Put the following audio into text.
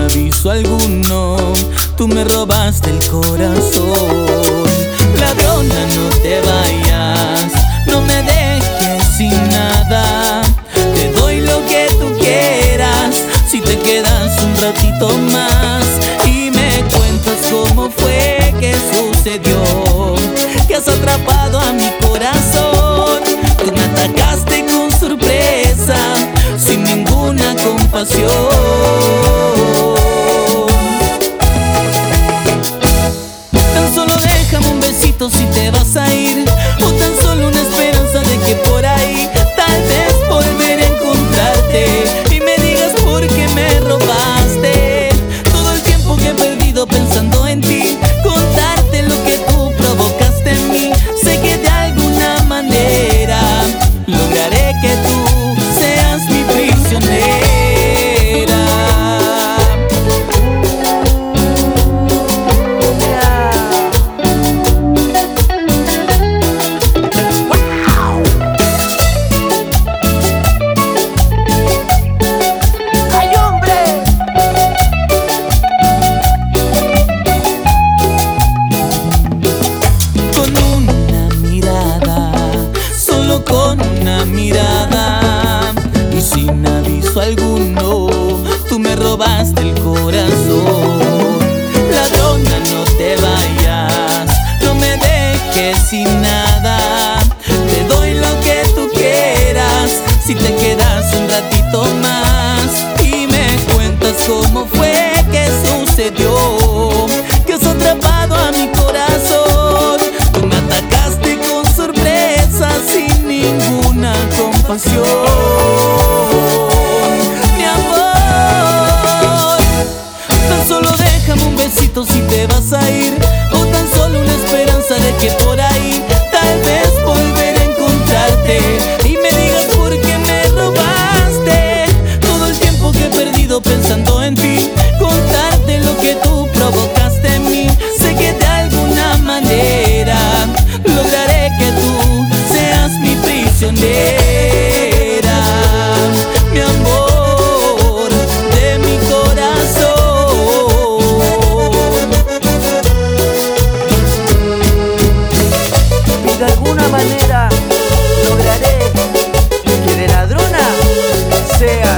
aviso alguno, tú me robaste el corazón. Ladrona, no te vayas, no me dejes sin nada. Te doy lo que tú quieras, si te quedas un ratito más y me cuentas cómo fue que sucedió, que has atrapado a mi corazón. Tú me atacaste con sorpresa, sin ninguna compasión. Tan solo déjame un besito si te vas a ir, o tan solo una esperanza de que por ahí tal vez volveré a encontrarte y me digas por qué me robaste todo el tiempo que he perdido pensando en ti. Contarte lo que tú provocaste en mí, sé que de alguna manera lograré que tú seas mi prisionera. Con una mirada y sin aviso alguno, tú me robaste el corazón. Ladrona, no te vayas, no me dejes sin nada. Te doy lo que tú quieras, si te quedas un ratito más y me cuentas cómo fue que sucedió, que has atrapado a mi corazón. Tú me atacaste con sorpresa, sin ninguna compasión. Mi amor, tan solo déjame un besito si te vas a ir, o tan solo una esperanza de que por ahí tal vez volveré a encontrarte y me digas por qué me robaste todo el tiempo que he perdido pensando en ti. Contarte lo que tú provocaste en mí, sé que de alguna manera lograré que tú seas mi prisionera, mi amor de mi corazón. Y de alguna manera lograré que de ladrona sea